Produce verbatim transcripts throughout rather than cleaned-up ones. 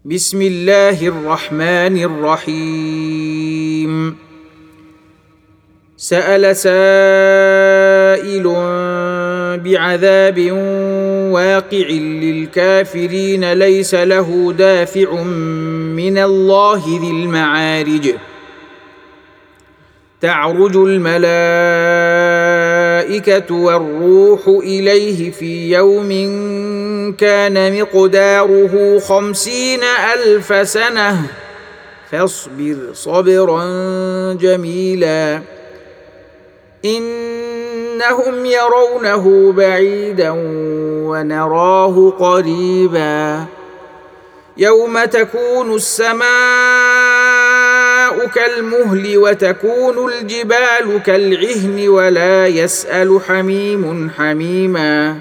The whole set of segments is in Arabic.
بسم الله الرحمن الرحيم. سأل سائل بعذاب واقع للكافرين ليس له دافع من الله ذي المعارج. تعرج الملائكة والروح إليه في يوم كان مقداره خمسين ألف سنة فاصبر صبرا جميلا إنهم يرونه بعيدا ونراه قريبا يوم تكون السماء كالمهل وتكون الجبال كالعهن ولا يسأل حميم حميما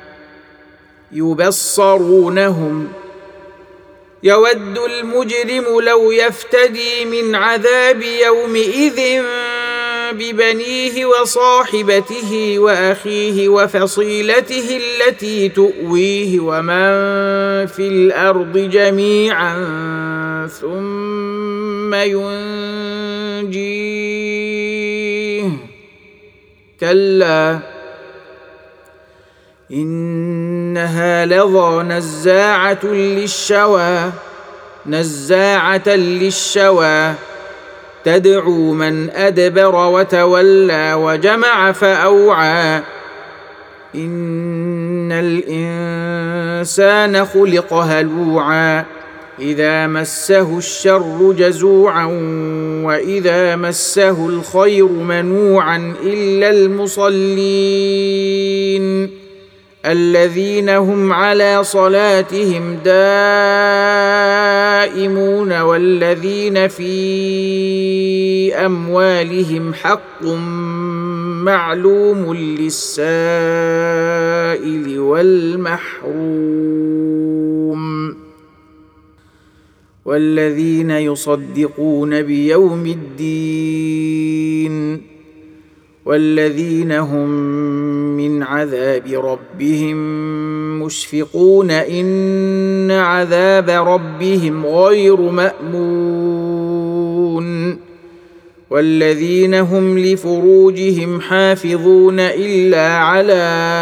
يبصرونهم يود المجرم لو يفتدي من عذاب يومئذ ببنيه وصاحبته وأخيه وفصيلته التي تؤويه ومن في الأرض جميعا ثم ينجيه كلا إنها لظى نزاعة للشوى نزاعة للشوى تدعو من أدبر وتولى وجمع فأوعى إن الإنسان خلق هلوعا إذا مسه الشر جزوعا وإذا مسه الخير منوعا إلا المصلين الذين هم على صلاتهم دائمون والذين في أموالهم حق معلوم للسائل والمحروم والذين يصدقون بيوم الدين والذين هم من عذاب ربهم مشفقون إن عذاب ربهم غير مأمون والذين هم لفروجهم حافظون إلا على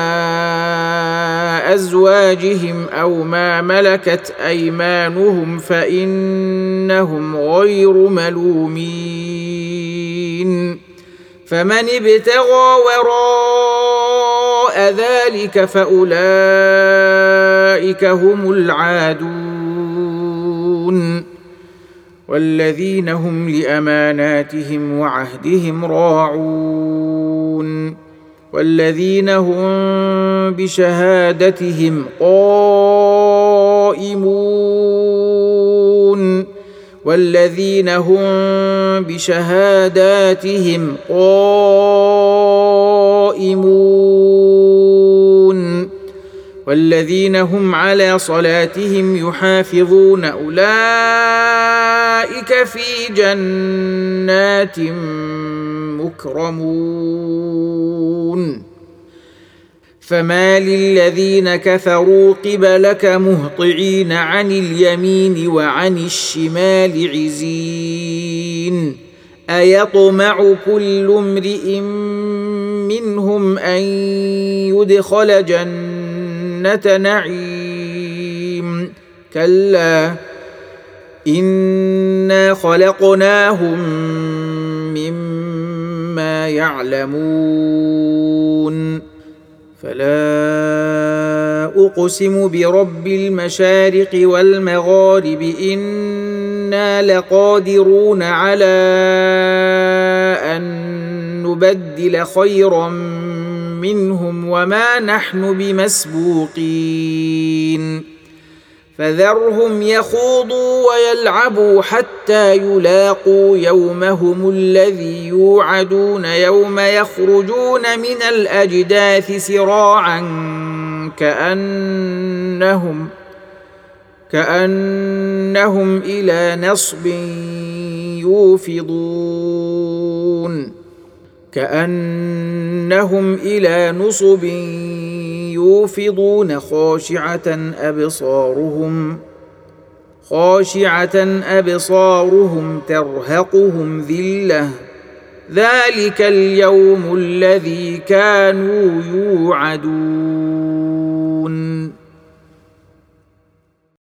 أزواجهم أو ما ملكت أيمانهم فإنهم غير ملومين فمن ابتغى وراء ذلك فأولئك هم العادون والذين هم لأماناتهم وعهدهم راعون والذين هم بشهادتهم قائمون والذين هم بشهاداتهم قائمون والذين هم على صلاتهم يحافظون أولئك في جنات مكرمون فما للذين كفروا قبلك مهطعين عن اليمين وعن الشمال عزين أيطمع كل امرئ منهم أن يدخل جنة نعيم كلا إنا خلقناهم مما يعلمون فلا أقسم برب المشارق والمغارب إنا لقادرون على أن نبدل خيرا منهم وما نحن بمسبوقين فذرهم يخوضوا ويلعبوا حتى يلاقوا يومهم الذي يوعدون يوم يخرجون من الأجداث سراعا كأنهم كأنهم إلى نصب يوفضون كأنهم إلى نصب يوفضون خاشعة أبصارهم خاشعة أبصارهم ترهقهم ذلة ذلك اليوم الذي كانوا يوعدون